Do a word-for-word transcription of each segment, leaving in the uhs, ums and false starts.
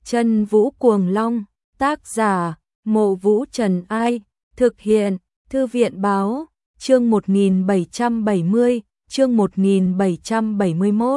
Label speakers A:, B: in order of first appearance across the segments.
A: Chân Vũ Cuồng Long, tác giả, Mộ Vũ Trần Ai, thực hiện, Thư viện Báo, chương một nghìn bảy trăm bảy mươi, chương một nghìn bảy trăm bảy mươi mốt.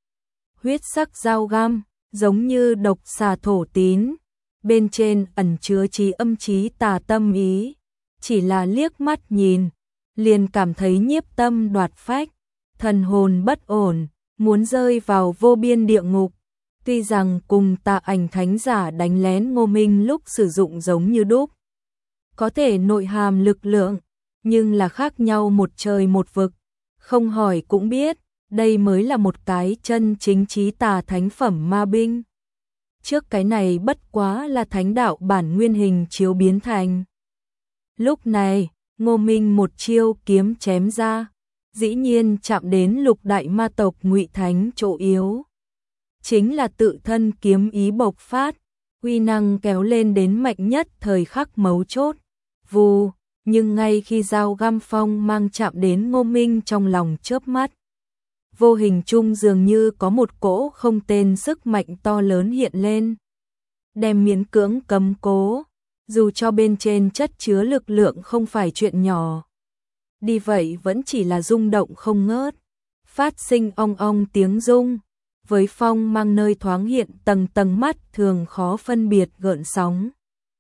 A: Huyết sắc dao găm, giống như độc xà thổ tín, bên trên ẩn chứa trí âm trí tà tâm ý, chỉ là liếc mắt nhìn, liền cảm thấy nhiếp tâm đoạt phách, thần hồn bất ổn, muốn rơi vào vô biên địa ngục. Tuy rằng cùng Tà Ảnh thánh giả đánh lén Ngô Minh lúc sử dụng giống như đúc, có thể nội hàm lực lượng, nhưng là khác nhau một trời một vực, không hỏi cũng biết, đây mới là một cái chân chính chí tà thánh phẩm ma binh. Trước cái này bất quá là thánh đạo bản nguyên hình chiếu biến thành. Lúc này, Ngô Minh một chiêu kiếm chém ra, dĩ nhiên chạm đến lục đại ma tộc Ngụy Thánh chỗ yếu. Chính là tự thân kiếm ý bộc phát, uy năng kéo lên đến mạnh nhất thời khắc mấu chốt. Vù, nhưng ngay khi dao găm phong mang chạm đến Ngô Minh trong lòng chớp mắt, vô hình chung dường như có một cỗ không tên sức mạnh to lớn hiện lên, đem miễn cưỡng cầm cố, dù cho bên trên chất chứa lực lượng không phải chuyện nhỏ. Đi vậy vẫn chỉ là rung động không ngớt, phát sinh ong ong tiếng rung, với phong mang nơi thoáng hiện tầng tầng mắt thường khó phân biệt gợn sóng.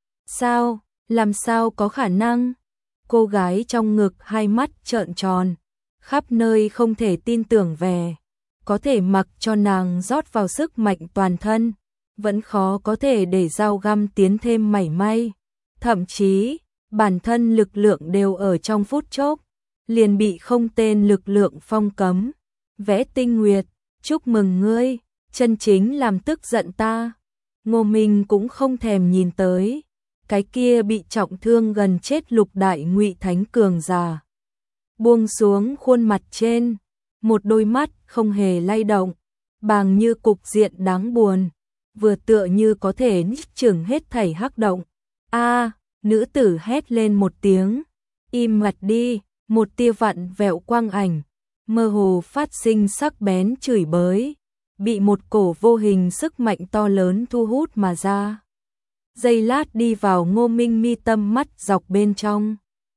A: Sao, làm sao có khả năng? Cô gái trong ngực hai mắt trợn tròn, khắp nơi không thể tin tưởng về, có thể mặc cho nàng rót vào sức mạnh toàn thân, vẫn khó có thể để dao găm tiến thêm mảy may, thậm chí bản thân lực lượng đều ở trong phút chốc liền bị không tên lực lượng phong cấm. Vẽ Tinh Nguyệt, chúc mừng ngươi, chân chính làm tức giận ta. Ngô Minh cũng không thèm nhìn tới cái kia bị trọng thương gần chết lục đại Ngụy Thánh cường giả, buông xuống khuôn mặt trên, một đôi mắt không hề lay động, bàng như cục diện đáng buồn, vừa tựa như có thể nhích chửng hết thảy hắc động. A, nữ tử hét lên một tiếng, im mặt đi, một tia vặn vẹo quang ảnh, mơ hồ phát sinh sắc bén chửi bới, bị một cổ vô hình sức mạnh to lớn thu hút mà ra. Giây lát đi vào Ngô Minh mi tâm mắt dọc bên trong.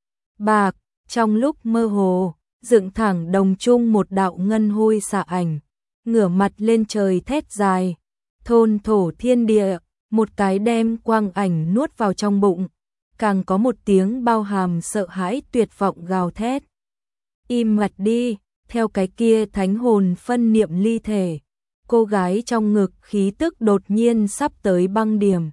A: Bạc, trong lúc mơ hồ, dựng thẳng đồng trung một đạo ngân hôi xạ ảnh, ngửa mặt lên trời thét dài, thôn thổ thiên địa, một cái đem quang ảnh nuốt vào trong bụng, càng có một tiếng bao hàm sợ hãi tuyệt vọng gào thét. Im mặt đi, theo cái kia thánh hồn phân niệm ly thể, cô gái trong ngực khí tức đột nhiên sắp tới băng điểm.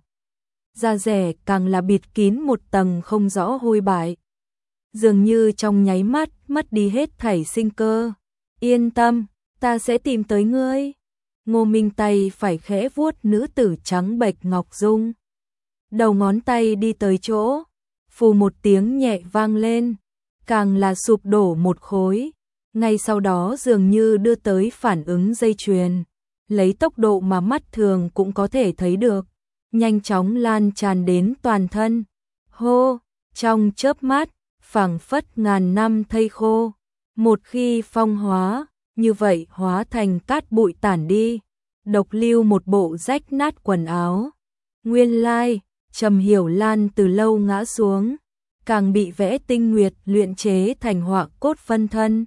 A: Da rẻ càng là bịt kín một tầng không rõ hôi bại, dường như trong nháy mắt mất đi hết thảy sinh cơ. Yên tâm, ta sẽ tìm tới ngươi. Ngô Minh tay phải khẽ vuốt nữ tử trắng bệch ngọc dung, đầu ngón tay đi tới chỗ, phù một tiếng nhẹ vang lên, càng là sụp đổ một khối. Ngay sau đó dường như đưa tới phản ứng dây chuyền, lấy tốc độ mà mắt thường cũng có thể thấy được, nhanh chóng lan tràn đến toàn thân. Hô, trong chớp mắt, phảng phất ngàn năm thây khô, một khi phong hóa, như vậy hóa thành cát bụi tản đi, độc lưu một bộ rách nát quần áo. Nguyên lai, Trầm Hiểu Lan từ lâu ngã xuống, càng bị Vẽ Tinh Nguyệt luyện chế thành họa cốt phân thân.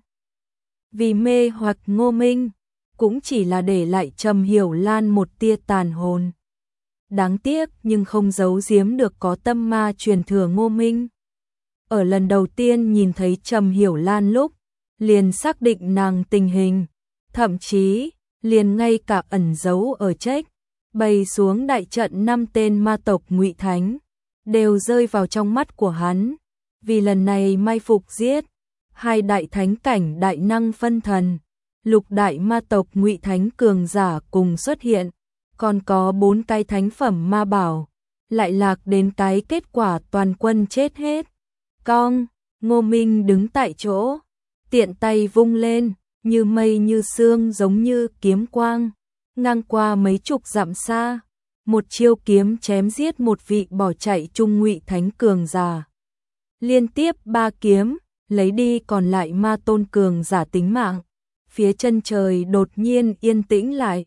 A: Vì mê hoặc Ngô Minh, cũng chỉ là để lại Trầm Hiểu Lan một tia tàn hồn. Đáng tiếc nhưng không giấu giếm được có tâm ma truyền thừa Ngô Minh. Ở lần đầu tiên nhìn thấy Trầm Hiểu Lan lúc, liền xác định nàng tình hình, thậm chí liền ngay cả ẩn giấu ở trách bày xuống đại trận năm tên ma tộc Ngụy Thánh đều rơi vào trong mắt của hắn, vì lần này mai phục giết hai đại thánh cảnh đại năng phân thần, lục đại ma tộc Ngụy Thánh cường giả cùng xuất hiện, còn có bốn cái thánh phẩm ma bảo, lại lạc đến cái kết quả toàn quân chết hết. Cong, Ngô Minh đứng tại chỗ, tiện tay vung lên, như mây như sương giống như kiếm quang, ngang qua mấy chục dặm xa, một chiêu kiếm chém giết một vị bỏ chạy trung Ngụy Thánh cường giả. Liên tiếp ba kiếm, lấy đi còn lại ma tôn cường giả tính mạng. Phía chân trời đột nhiên yên tĩnh lại,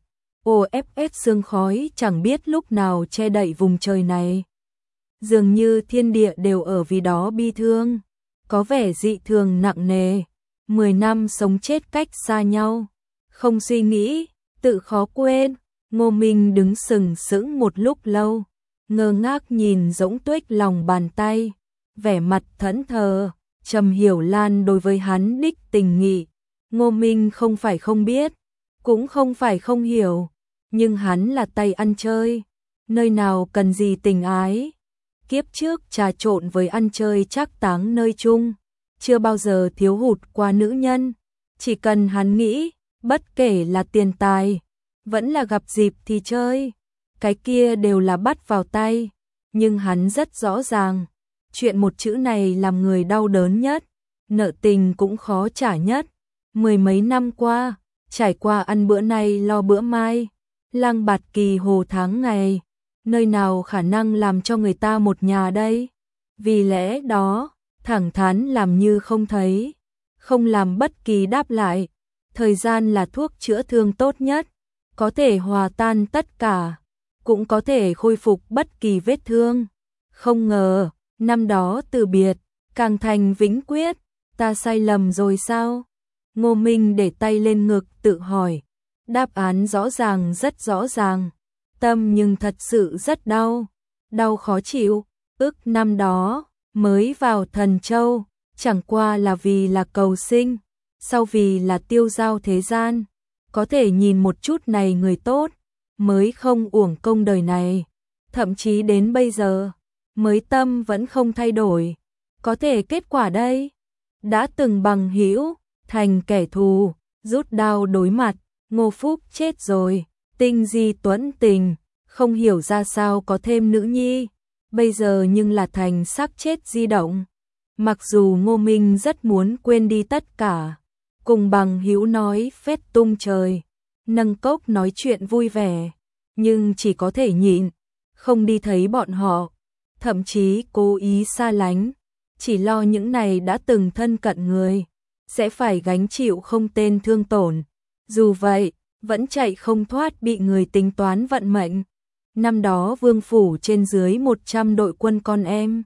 A: ô ép ét sương khói chẳng biết lúc nào che đậy vùng trời này. Dường như thiên địa đều ở vì đó bi thương, có vẻ dị thường nặng nề. Mười năm sống chết cách xa nhau, không suy nghĩ, tự khó quên. Ngô Minh đứng sừng sững một lúc lâu, ngơ ngác nhìn Dỗng Tuếch lòng bàn tay, vẻ mặt thẫn thờ. Trầm Hiểu Lan đối với hắn đích tình nghị, Ngô Minh không phải không biết, cũng không phải không hiểu, nhưng hắn là tay ăn chơi, nơi nào cần gì tình ái. Kiếp trước trà trộn với ăn chơi trác táng nơi chung, chưa bao giờ thiếu hụt qua nữ nhân, chỉ cần hắn nghĩ, bất kể là tiền tài, vẫn là gặp dịp thì chơi, cái kia đều là bắt vào tay. Nhưng hắn rất rõ ràng, chuyện một chữ này làm người đau đớn nhất, nợ tình cũng khó trả nhất. Mười mấy năm qua, trải qua ăn bữa nay lo bữa mai, lang bạt kỳ hồ tháng ngày, nơi nào khả năng làm cho người ta một nhà đây. Vì lẽ đó, thẳng thắn làm như không thấy, không làm bất kỳ đáp lại. Thời gian là thuốc chữa thương tốt nhất, có thể hòa tan tất cả, cũng có thể khôi phục bất kỳ vết thương. Không ngờ, năm đó từ biệt, càng thành vĩnh quyết, ta sai lầm rồi sao? Ngô Minh để tay lên ngực tự hỏi, đáp án rõ ràng rất rõ ràng, tâm nhưng thật sự rất đau, đau khó chịu. Ước năm đó, mới vào Thần Châu, chẳng qua là vì là cầu sinh, sau vì là tiêu dao thế gian, có thể nhìn một chút này người tốt, mới không uổng công đời này. Thậm chí đến bây giờ, mới tâm vẫn không thay đổi, có thể kết quả đây. Đã từng bằng hữu, thành kẻ thù, rút đao đối mặt. Ngô Phúc chết rồi, Tinh Di Tuấn Tình, không hiểu ra sao có thêm nữ nhi, bây giờ nhưng là thành xác chết di động. Mặc dù Ngô Minh rất muốn quên đi tất cả, cùng bằng hữu nói phét tung trời, nâng cốc nói chuyện vui vẻ, nhưng chỉ có thể nhịn, không đi thấy bọn họ, thậm chí cố ý xa lánh, chỉ lo những này đã từng thân cận người sẽ phải gánh chịu không tên thương tổn. Dù vậy, vẫn chạy không thoát bị người tính toán vận mệnh. Năm đó Vương phủ trên dưới một trăm đội quân con em,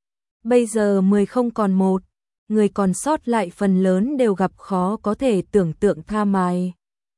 A: bây giờ mười không còn một, người còn sót lại phần lớn đều gặp khó có thể tưởng tượng tha mài.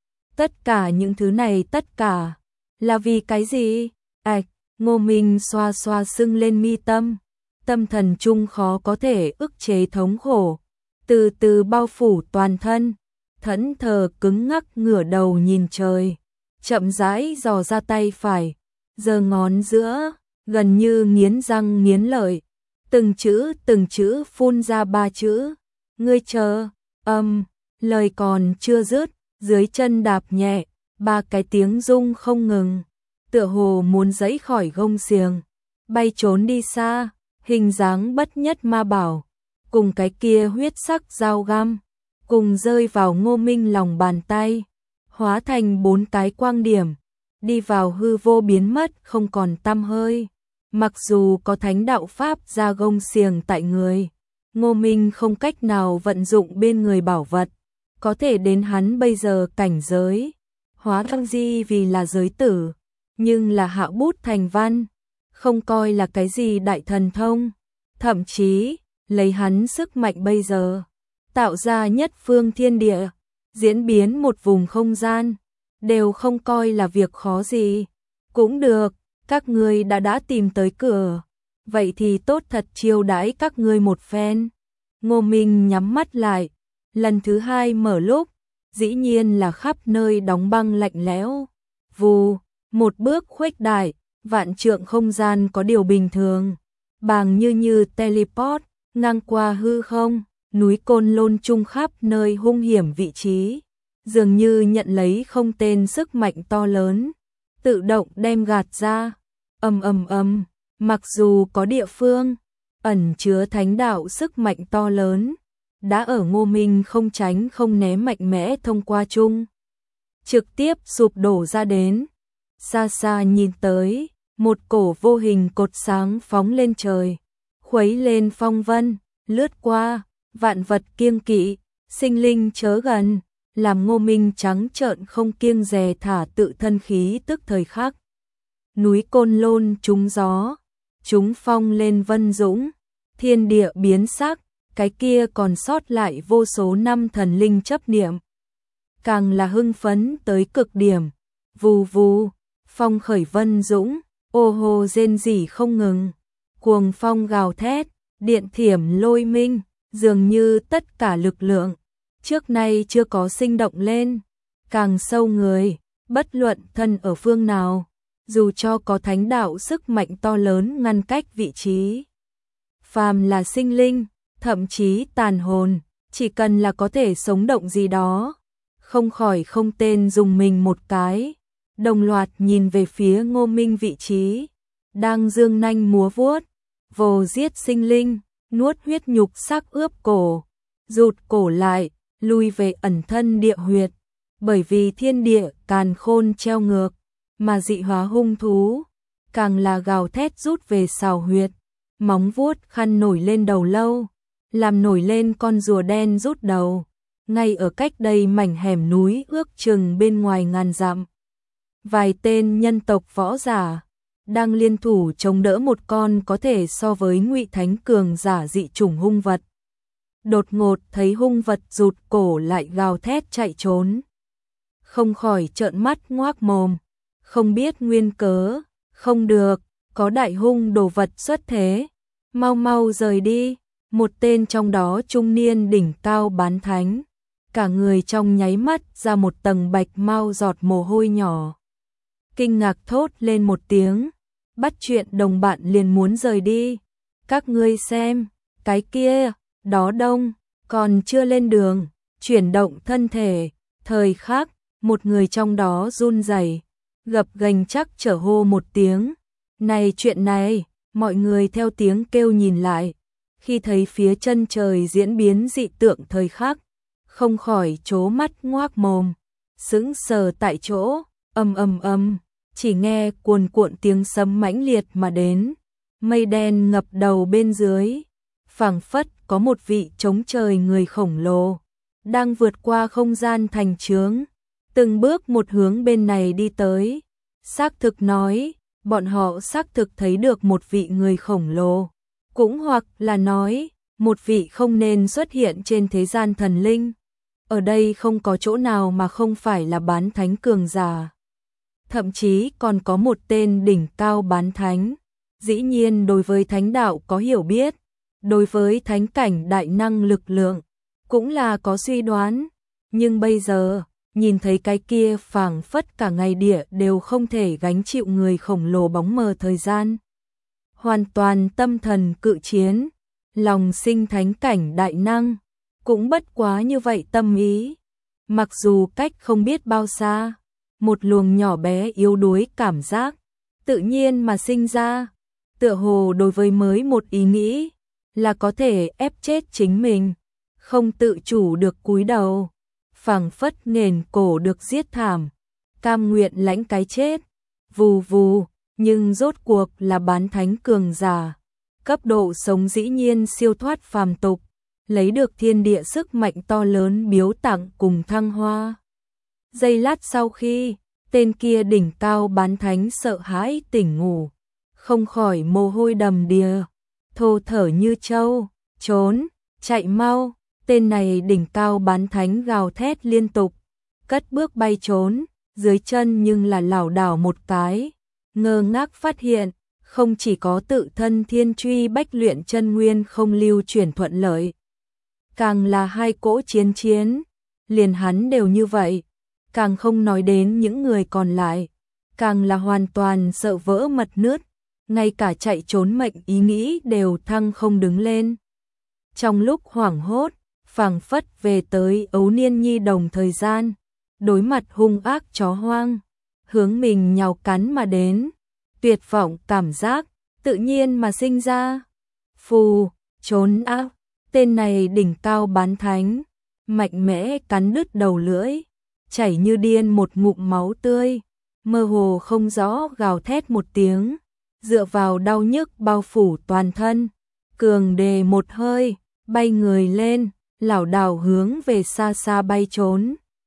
A: Tất cả những thứ này tất cả là vì cái gì? Ảch, Ngô Minh xoa xoa sưng lên mi tâm, tâm thần trung khó có thể ức chế thống khổ, từ từ bao phủ toàn thân, thẫn thờ cứng ngắc ngửa đầu nhìn trời, chậm rãi dò ra tay phải, giơ ngón giữa, gần như nghiến răng nghiến lợi, từng chữ từng chữ phun ra ba chữ, ngươi chờ. Âm, lời còn chưa dứt, dưới chân đạp nhẹ, ba cái tiếng rung không ngừng, tựa hồ muốn giãy khỏi gông xiềng, bay trốn đi xa. Hình dáng bất nhất ma bảo, cùng cái kia huyết sắc dao găm, cùng rơi vào Ngô Minh lòng bàn tay, hóa thành bốn cái quang điểm, đi vào hư vô biến mất không còn tăm hơi. Mặc dù có thánh đạo pháp ra gông xiềng tại người, Ngô Minh không cách nào vận dụng bên người bảo vật, có thể đến hắn bây giờ cảnh giới, hóa thăng di vì là giới tử, nhưng là hạ bút thành văn, không coi là cái gì đại thần thông, thậm chí, lấy hắn sức mạnh bây giờ, tạo ra nhất phương thiên địa, diễn biến một vùng không gian, đều không coi là việc khó gì. Cũng được, các ngươi đã đã tìm tới cửa, vậy thì tốt thật chiêu đãi các ngươi một phen. Ngô Minh nhắm mắt lại, lần thứ hai mở lúc, dĩ nhiên là khắp nơi đóng băng lạnh lẽo. Vù, một bước khuếch đại, vạn trượng không gian có điều bình thường, bàng như như teleport, ngang qua hư không, núi Côn Lôn chung khắp nơi hung hiểm vị trí, dường như nhận lấy không tên sức mạnh to lớn, tự động đem gạt ra. Ầm ầm ầm, mặc dù có địa phương ẩn chứa thánh đạo sức mạnh to lớn, đã ở Ngô Minh không tránh không né mạnh mẽ thông qua chung, trực tiếp sụp đổ ra đến. Xa xa nhìn tới, một cổ vô hình cột sáng phóng lên trời, khuấy lên phong vân, lướt qua, vạn vật kiêng kỵ, sinh linh chớ gần, làm Ngô Minh trắng trợn không kiêng dè thả tự thân khí tức thời khắc. Núi Côn Lôn trúng gió, trúng phong lên Vân Dũng, thiên địa biến sắc, cái kia còn sót lại vô số năm thần linh chấp niệm. Càng là hưng phấn tới cực điểm, vù vù, phong khởi Vân Dũng, ô hồ rên rỉ không ngừng, cuồng phong gào thét, điện thiểm lôi minh, dường như tất cả lực lượng trước nay chưa có sinh động lên, càng sâu người, bất luận thân ở phương nào, dù cho có thánh đạo sức mạnh to lớn ngăn cách vị trí. Phàm là sinh linh, thậm chí tàn hồn, chỉ cần là có thể sống động gì đó, không khỏi không tên dùng mình một cái, đồng loạt nhìn về phía Ngô Minh vị trí, đang dương nanh múa vuốt, vồ giết sinh linh, nuốt huyết nhục xác ướp cổ, rụt cổ lại, lui về ẩn thân địa huyệt, bởi vì thiên địa càn khôn treo ngược, mà dị hóa hung thú, càng là gào thét rút về sào huyệt, móng vuốt khăn nổi lên đầu lâu, làm nổi lên con rùa đen rút đầu, ngay ở cách đây mảnh hẻm núi ước chừng bên ngoài ngàn dặm. Vài tên nhân tộc võ giả đang liên thủ chống đỡ một con có thể so với Ngụy Thánh cường giả dị chủng hung vật. Đột ngột thấy hung vật rụt cổ lại gào thét chạy trốn, không khỏi trợn mắt ngoác mồm, không biết nguyên cớ, không được, có đại hung đồ vật xuất thế, mau mau rời đi. Một tên trong đó trung niên đỉnh cao bán thánh, cả người trong nháy mắt ra một tầng bạch mau giọt mồ hôi nhỏ. Kinh ngạc thốt lên một tiếng, bắt chuyện đồng bạn liền muốn rời đi. Các ngươi xem, cái kia, đó đông, còn chưa lên đường, chuyển động thân thể, thời khắc, một người trong đó run rẩy, gập ghềnh chắc trở hô một tiếng. Này chuyện này, mọi người theo tiếng kêu nhìn lại. Khi thấy phía chân trời diễn biến dị tượng thời khắc, không khỏi trố mắt ngoác mồm, sững sờ tại chỗ, ầm ầm ầm, chỉ nghe cuồn cuộn tiếng sấm mãnh liệt mà đến, mây đen ngập đầu bên dưới, phảng phất có một vị chống trời người khổng lồ đang vượt qua không gian thành chướng, từng bước một hướng bên này đi tới. Xác thực nói, bọn họ xác thực thấy được một vị người khổng lồ. Cũng hoặc là nói, một vị không nên xuất hiện trên thế gian thần linh. Ở đây không có chỗ nào mà không phải là bán thánh cường giả. Thậm chí còn có một tên đỉnh cao bán thánh. Dĩ nhiên đối với thánh đạo có hiểu biết, đối với thánh cảnh đại năng lực lượng, cũng là có suy đoán. Nhưng bây giờ, nhìn thấy cái kia phảng phất cả ngày địa đều không thể gánh chịu người khổng lồ bóng mờ thời gian. Hoàn toàn tâm thần cự chiến, lòng sinh thánh cảnh đại năng, cũng bất quá như vậy tâm ý. Mặc dù cách không biết bao xa, một luồng nhỏ bé yếu đuối cảm giác, tự nhiên mà sinh ra, tựa hồ đối với mới một ý nghĩ, là có thể ép chết chính mình, không tự chủ được cúi đầu, phảng phất nghền cổ được giết thảm, cam nguyện lãnh cái chết, vù vù. Nhưng rốt cuộc là bán thánh cường giả, cấp độ sống dĩ nhiên siêu thoát phàm tục, lấy được thiên địa sức mạnh to lớn biếu tặng cùng thăng hoa. Giây lát sau khi, tên kia đỉnh cao bán thánh sợ hãi tỉnh ngủ, không khỏi mồ hôi đầm đìa, thô thở như trâu, trốn, chạy mau. Tên này đỉnh cao bán thánh gào thét liên tục, cất bước bay trốn, dưới chân nhưng là lảo đảo một cái. Ngơ ngác phát hiện, không chỉ có tự thân thiên truy bách luyện chân nguyên không lưu chuyển thuận lợi, càng là hai cỗ chiến chiến, liền hắn đều như vậy, càng không nói đến những người còn lại, càng là hoàn toàn sợ vỡ mật nướt, ngay cả chạy trốn mệnh ý nghĩ đều thăng không đứng lên. Trong lúc hoảng hốt, phảng phất về tới ấu niên nhi đồng thời gian, đối mặt hung ác chó hoang, hướng mình nhào cắn mà đến, tuyệt vọng cảm giác, tự nhiên mà sinh ra. Phù, trốn ác, tên này đỉnh cao bán thánh, mạnh mẽ cắn đứt đầu lưỡi, chảy như điên một ngụm máu tươi, mơ hồ không rõ gào thét một tiếng, dựa vào đau nhức bao phủ toàn thân, cường đề một hơi, bay người lên, lảo đảo hướng về xa xa bay trốn.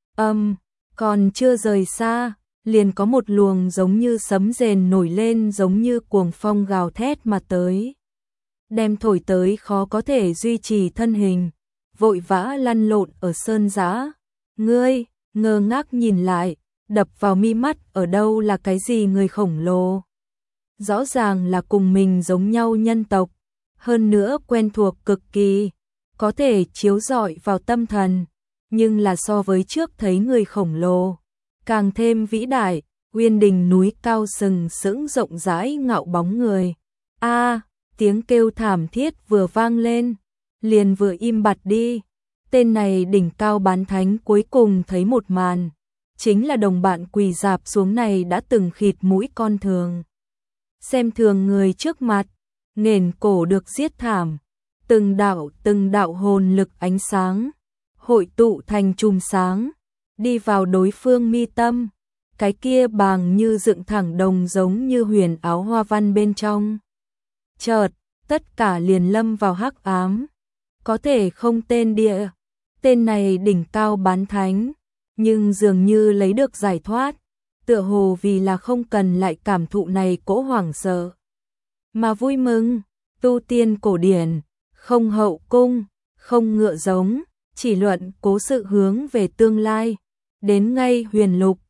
A: Âm, còn chưa rời xa, liền có một luồng giống như sấm rền nổi lên, giống như cuồng phong gào thét mà tới. Đem thổi tới khó có thể duy trì thân hình, vội vã lăn lộn ở sơn giã. Ngươi, ngơ ngác nhìn lại, đập vào mi mắt ở đâu là cái gì người khổng lồ. Rõ ràng là cùng mình giống nhau nhân tộc, hơn nữa quen thuộc cực kỳ, có thể chiếu rọi vào tâm thần, nhưng là so với trước thấy người khổng lồ, càng thêm vĩ đại, uyên đình núi cao sừng sững rộng rãi ngạo bóng người. A, tiếng kêu thảm thiết vừa vang lên, liền vừa im bặt đi. Tên này đỉnh cao bán thánh cuối cùng thấy một màn, chính là đồng bạn quỳ rạp xuống này đã từng khịt mũi con thường. Xem thường người trước mặt, nghển cổ được giết thảm, từng đạo từng đạo hồn lực ánh sáng, hội tụ thành chùm sáng, đi vào đối phương mi tâm, cái kia bàng như dựng thẳng đồng giống như huyền áo hoa văn bên trong. Chợt, tất cả liền lâm vào hắc ám, có thể không tên địa, tên này đỉnh cao bán thánh, nhưng dường như lấy được giải thoát, tựa hồ vì là không cần lại cảm thụ này cỗ hoảng sợ, mà vui mừng. Tu tiên cổ điển, không hậu cung, không ngựa giống, chỉ luận cố sự hướng về tương lai, đến ngay huyền lục,